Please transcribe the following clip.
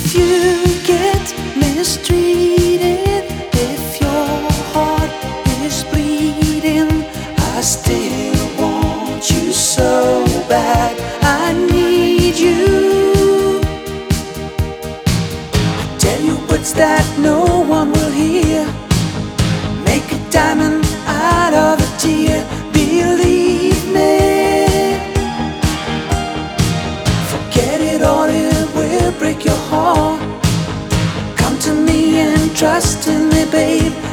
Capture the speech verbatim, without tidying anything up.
you get mistreated, if your heart is bleeding, I still want you so bad. I need you. I tell you words that no one will hear. Make a diamond out of a tear. Believe me. Forget it all, it will break your heart. Come to me and trust in me, babe.